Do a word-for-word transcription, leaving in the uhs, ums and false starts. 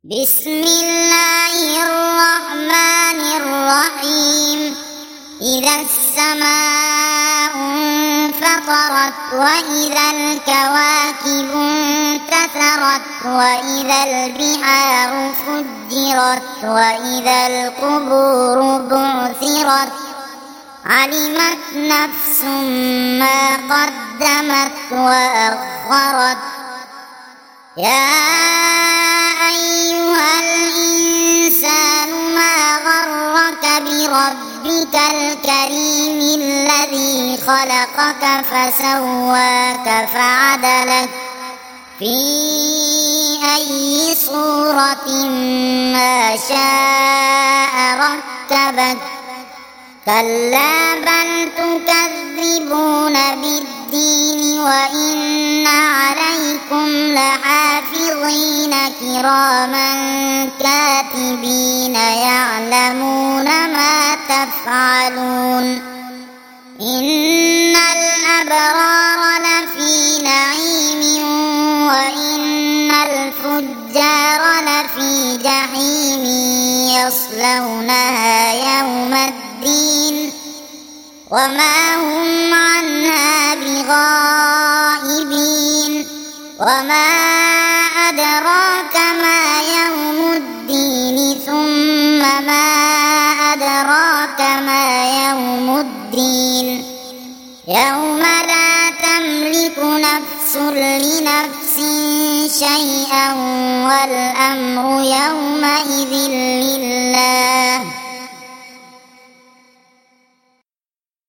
بسم الله الرحمن الرحيم. إذا السماء انفطرت وإذا الكواكب انتثرت وإذا البحار فجرت وإذا القبور بعثرت علمت نفس ما قدمت وأخرت. يا أيها الإنسان ما غرك بربك الكريم الذي خلقك فسواك فعدلك في أي صورة ما شاء ركبك. كلا بل تكذبون بالدين وإن عليكم لحافظين كراما كاتبين يعلمون ما تفعلون. إن الأبرار لفي نعيم وإن الفجار لفي جحيم يصلونها يوم الدين وما هم عنها بغائبين. وما أدراك ما يوم الدين ثم ما أدراك ما يوم الدين. يوم لا تملك نفس لنفس شيئا والأمر يومئذ لله.